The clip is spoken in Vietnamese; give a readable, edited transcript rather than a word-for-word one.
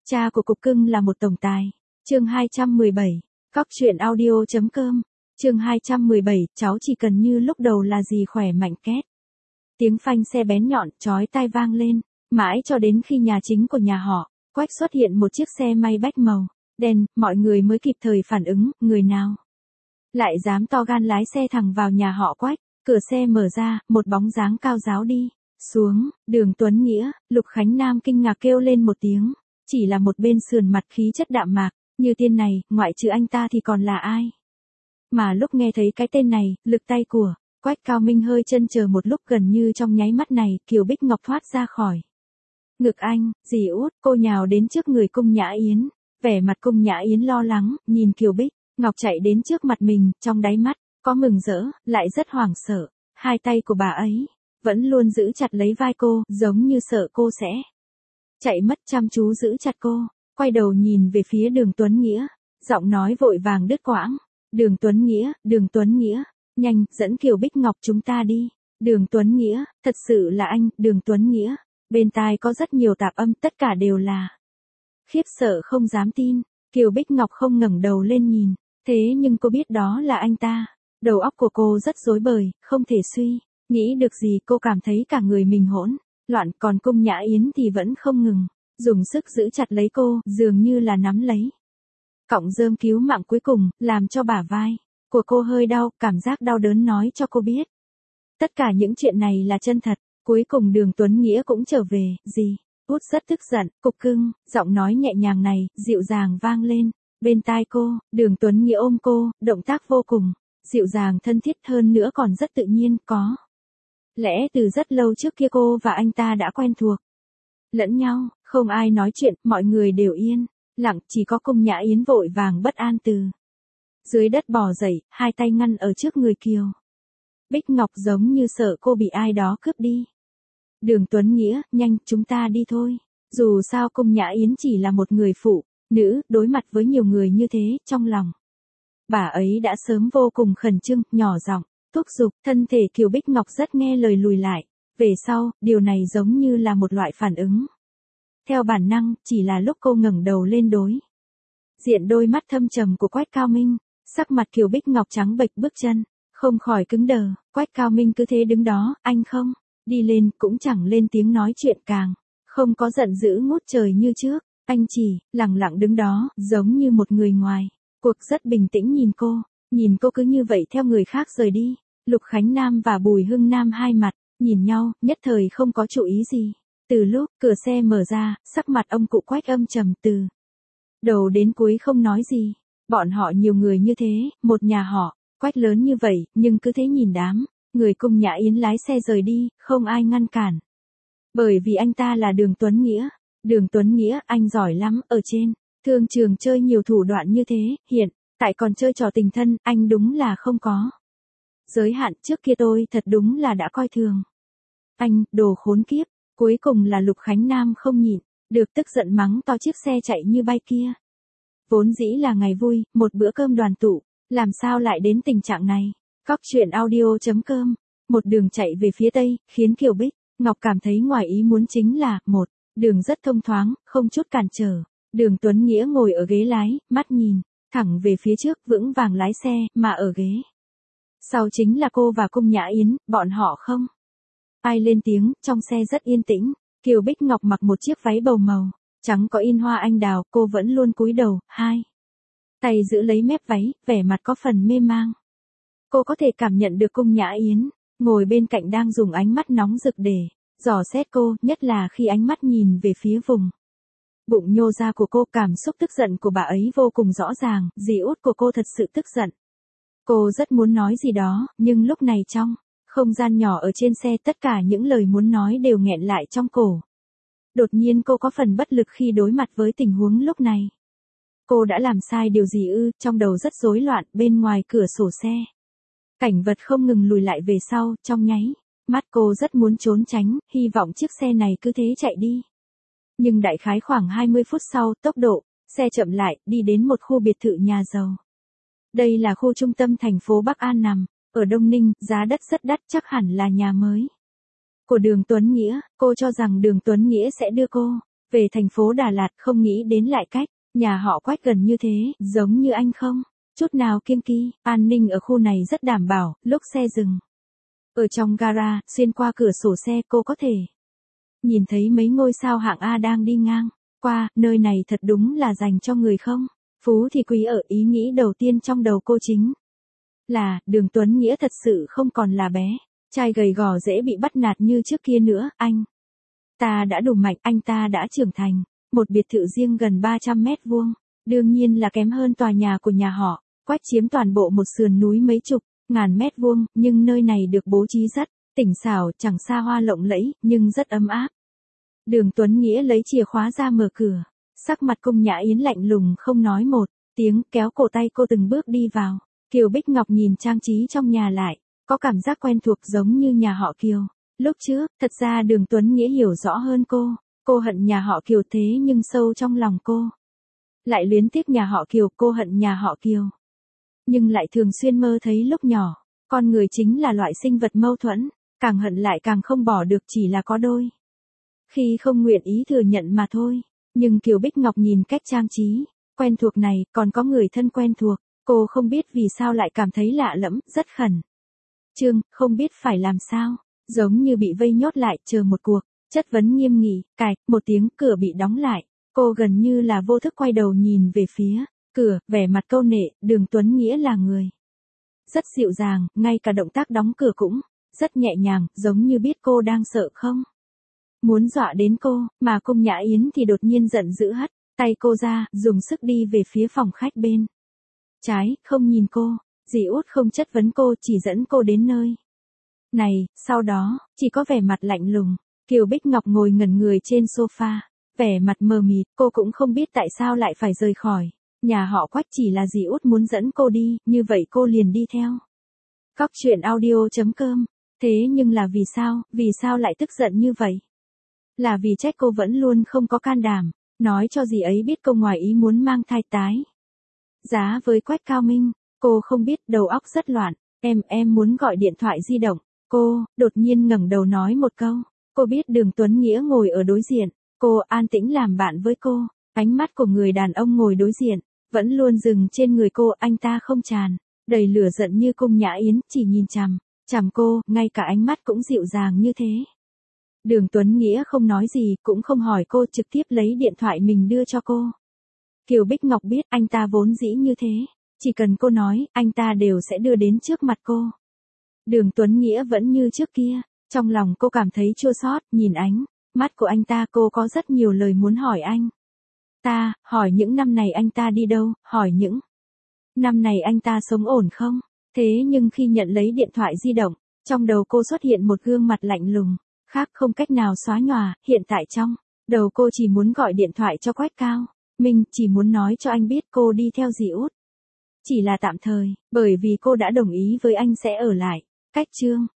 Cha của cục cưng là một tổng tài. Chương 217. Cóc truyện audio.com. Chương 217, cháu chỉ cần như lúc đầu là gì khỏe mạnh két. Tiếng phanh xe bén nhọn, chói tai vang lên, mãi cho đến khi nhà chính của nhà họ, Quách xuất hiện một chiếc xe may bách màu, đen, mọi người mới kịp thời phản ứng, người nào lại dám to gan lái xe thẳng vào nhà họ Quách. Cửa xe mở ra, một bóng dáng cao ráo đi xuống, Đường Tuấn Nghĩa. Lục Khánh Nam kinh ngạc kêu lên một tiếng, chỉ là một bên sườn mặt khí chất đạm mạc, như tiên này, ngoại trừ anh ta thì còn là ai? Mà lúc nghe thấy cái tên này, lực tay của Quách Cao Minh hơi chần chờ một lúc, gần như trong nháy mắt này, Kiều Bích Ngọc thoát ra khỏi ngực anh, dì út, cô nhào đến trước người Cung Nhã Yến, vẻ mặt Cung Nhã Yến lo lắng, nhìn Kiều Bích Ngọc chạy đến trước mặt mình, trong đáy mắt có mừng rỡ, lại rất hoảng sợ. Hai tay của bà ấy vẫn luôn giữ chặt lấy vai cô, giống như sợ cô sẽ chạy mất, chăm chú giữ chặt cô, quay đầu nhìn về phía Đường Tuấn Nghĩa, giọng nói vội vàng đứt quãng. Đường Tuấn Nghĩa, nhanh, dẫn Kiều Bích Ngọc chúng ta đi. Đường Tuấn Nghĩa, thật sự là anh, Đường Tuấn Nghĩa. Bên tai có rất nhiều tạp âm, tất cả đều là khiếp sợ không dám tin. Kiều Bích Ngọc không ngẩng đầu lên nhìn, thế nhưng cô biết đó là anh ta. Đầu óc của cô rất rối bời, không thể suy nghĩ được gì, cô cảm thấy cả người mình hỗn loạn, còn Cung Nhã Yến thì vẫn không ngừng dùng sức giữ chặt lấy cô, dường như là nắm lấy cọng rơm cứu mạng cuối cùng, làm cho bả vai của cô hơi đau, cảm giác đau đớn nói cho cô biết tất cả những chuyện này là chân thật. Cuối cùng Đường Tuấn Nghĩa cũng trở về, gì? Út rất tức giận, cục cưng, giọng nói nhẹ nhàng này, dịu dàng vang lên bên tai cô. Đường Tuấn Nghĩa ôm cô, động tác vô cùng dịu dàng thân thiết, hơn nữa còn rất tự nhiên, có lẽ từ rất lâu trước kia cô và anh ta đã quen thuộc lẫn nhau. Không ai nói chuyện, mọi người đều yên lặng, chỉ có Cung Nhã Yến vội vàng bất an từ dưới đất bò dậy, hai tay ngăn ở trước người Kiều Bích Ngọc, giống như sợ cô bị ai đó cướp đi. Đường Tuấn Nghĩa, nhanh, chúng ta đi thôi. Dù sao Cung Nhã Yến chỉ là một người phụ nữ, đối mặt với nhiều người như thế, trong lòng bà ấy đã sớm vô cùng khẩn trương, nhỏ giọng thúc giục. Thân thể Kiều Bích Ngọc rất nghe lời lùi lại về sau, điều này giống như là một loại phản ứng theo bản năng, chỉ là lúc cô ngẩng đầu lên đối diện đôi mắt thâm trầm của Quách Cao Minh, sắc mặt Kiều Bích Ngọc trắng bệch, bước chân không khỏi cứng đờ. Quách Cao Minh cứ thế đứng đó, anh không đi lên, cũng chẳng lên tiếng nói chuyện, càng không có giận dữ ngút trời như trước, anh chỉ lặng lặng đứng đó, giống như một người ngoài cuộc, rất bình tĩnh nhìn cô cứ như vậy theo người khác rời đi. Lục Khánh Nam và Bùi Hưng Nam hai mặt nhìn nhau, nhất thời không có chú ý gì. Từ lúc cửa xe mở ra, sắc mặt ông cụ Quách âm trầm, từ đầu đến cuối không nói gì. Bọn họ nhiều người như thế, một nhà họ Quách lớn như vậy, nhưng cứ thế nhìn đám người Cung Nhã Yến lái xe rời đi, không ai ngăn cản. Bởi vì anh ta là Đường Tuấn Nghĩa. Đường Tuấn Nghĩa, anh giỏi lắm, ở trên thương trường chơi nhiều thủ đoạn như thế, hiện tại còn chơi trò tình thân, anh đúng là không có giới hạn. Trước kia tôi thật đúng là đã coi thường anh, đồ khốn kiếp. Cuối cùng là Lục Khánh Nam không nhịn được, tức giận mắng to chiếc xe chạy như bay kia. Vốn dĩ là ngày vui, một bữa cơm đoàn tụ, làm sao lại đến tình trạng này? Cóc truyện audio.com. Một đường chạy về phía tây, khiến Kiều Bích Ngọc cảm thấy ngoài ý muốn chính là, một đường rất thông thoáng, không chút cản trở. Đường Tuấn Nghĩa ngồi ở ghế lái, mắt nhìn thẳng về phía trước, vững vàng lái xe, mà ở ghế sau chính là cô và Cung Nhã Yến, bọn họ không ai lên tiếng, trong xe rất yên tĩnh. Kiều Bích Ngọc mặc một chiếc váy bầu màu trắng có in hoa anh đào, cô vẫn luôn cúi đầu, hai tay giữ lấy mép váy, vẻ mặt có phần mê mang. Cô có thể cảm nhận được Cung Nhã Yến ngồi bên cạnh đang dùng ánh mắt nóng rực để dò xét cô, nhất là khi ánh mắt nhìn về phía vùng bụng nhô ra của cô. Cảm xúc tức giận của bà ấy vô cùng rõ ràng, dì út của cô thật sự tức giận. Cô rất muốn nói gì đó, nhưng lúc này trong không gian nhỏ ở trên xe, tất cả những lời muốn nói đều nghẹn lại trong cổ. Đột nhiên cô có phần bất lực khi đối mặt với tình huống lúc này. Cô đã làm sai điều gì ư? Trong đầu rất rối loạn, bên ngoài cửa sổ xe cảnh vật không ngừng lùi lại về sau, trong nháy mắt cô rất muốn trốn tránh, hy vọng chiếc xe này cứ thế chạy đi. Nhưng đại khái khoảng 20 phút sau, tốc độ xe chậm lại, đi đến một khu biệt thự nhà giàu. Đây là khu trung tâm thành phố Bắc An nằm ở Đông Ninh, giá đất rất đắt, chắc hẳn là nhà mới của Đường Tuấn Nghĩa. Cô cho rằng Đường Tuấn Nghĩa sẽ đưa cô Về thành phố Đà Lạt không nghĩ đến lại cách, nhà họ Quách gần như thế, giống như anh không. Chút nào kiêng kỵ, an ninh ở khu này rất đảm bảo, lúc xe dừng. Ở trong gara, xuyên qua cửa sổ xe cô có thể nhìn thấy mấy ngôi sao hạng A đang đi ngang qua, nơi này thật đúng là dành cho người không. Phú thì quý ở ý nghĩ đầu tiên trong đầu cô chính là, Đường Tuấn Nghĩa thật sự không còn là bé trai gầy gò dễ bị bắt nạt như trước kia nữa, anh ta đã đủ mạnh, anh ta đã trưởng thành, một biệt thự riêng gần 300 mét vuông, đương nhiên là kém hơn tòa nhà của nhà họ Quách chiếm toàn bộ một sườn núi mấy chục ngàn mét vuông, nhưng nơi này được bố trí rất tỉnh xảo, chẳng xa hoa lộng lẫy, nhưng rất ấm áp. Đường Tuấn Nghĩa lấy chìa khóa ra mở cửa, sắc mặt Cung Nhã Yến lạnh lùng không nói một tiếng, kéo cổ tay cô từng bước đi vào. Kiều Bích Ngọc nhìn trang trí trong nhà lại, có cảm giác quen thuộc giống như nhà họ Kiều. Lúc trước, thật ra Đường Tuấn Nghĩa hiểu rõ hơn cô hận nhà họ Kiều thế nhưng sâu trong lòng cô lại luyến tiếc nhà họ Kiều, cô hận nhà họ Kiều. Nhưng lại thường xuyên mơ thấy lúc nhỏ, con người chính là loại sinh vật mâu thuẫn, càng hận lại càng không bỏ được, chỉ là có đôi khi không nguyện ý thừa nhận mà thôi. Nhưng Kiều Bích Ngọc nhìn cách trang trí quen thuộc này, còn có người thân quen thuộc, cô không biết vì sao lại cảm thấy lạ lẫm, rất khẩn trương, không biết phải làm sao, giống như bị vây nhốt lại chờ một cuộc chất vấn nghiêm nghị. Cạch, một tiếng, cửa bị đóng lại. Cô gần như là vô thức quay đầu nhìn về phía cửa, vẻ mặt câu nệ. Đường Tuấn Nghĩa là người rất dịu dàng, ngay cả động tác đóng cửa cũng rất nhẹ nhàng, giống như biết cô đang sợ không muốn dọa đến cô, mà Cung Nhã Yến thì đột nhiên giận dữ hất tay cô ra, dùng sức đi về phía phòng khách bên trái, không nhìn cô. Dì Út không chất vấn cô, chỉ dẫn cô đến nơi này, sau đó, chỉ có vẻ mặt lạnh lùng. Kiều Bích Ngọc ngồi ngẩn người trên sofa, vẻ mặt mờ mịt, cô cũng không biết tại sao lại phải rời khỏi nhà họ Quách, chỉ là dì Út muốn dẫn cô đi, như vậy cô liền đi theo. Cóc truyện audio.com. Thế nhưng là vì sao lại tức giận như vậy? Là vì trách cô vẫn luôn không có can đảm nói cho dì ấy biết cô ngoài ý muốn mang thai tái giá với Quách Cao Minh. Cô không biết, đầu óc rất loạn. Em muốn gọi điện thoại di động. Cô đột nhiên ngẩng đầu nói một câu. Cô biết Đường Tuấn Nghĩa ngồi ở đối diện. Cô an tĩnh làm bạn với cô. Ánh mắt của người đàn ông ngồi đối diện vẫn luôn dừng trên người cô. Anh ta không tràn đầy lửa giận như Cung Nhã Yến, chỉ nhìn chằm cô, ngay cả ánh mắt cũng dịu dàng như thế. Đường Tuấn Nghĩa không nói gì, cũng không hỏi cô, trực tiếp lấy điện thoại mình đưa cho cô. Kiều Bích Ngọc biết anh ta vốn dĩ như thế, chỉ cần cô nói, anh ta đều sẽ đưa đến trước mặt cô. Đường Tuấn Nghĩa vẫn như trước kia, trong lòng cô cảm thấy chua xót, nhìn ánh mắt của anh ta, cô có rất nhiều lời muốn hỏi anh ta, hỏi những năm này anh ta đi đâu, hỏi những năm này anh ta sống ổn không. Thế nhưng khi nhận lấy điện thoại di động, trong đầu cô xuất hiện một gương mặt lạnh lùng, khác không cách nào xóa nhòa. Hiện tại trong đầu cô chỉ muốn gọi điện thoại cho Quách Cao Minh, chỉ muốn nói cho anh biết cô đi theo dì Út chỉ là tạm thời, bởi vì cô đã đồng ý với anh sẽ ở lại. Cách chương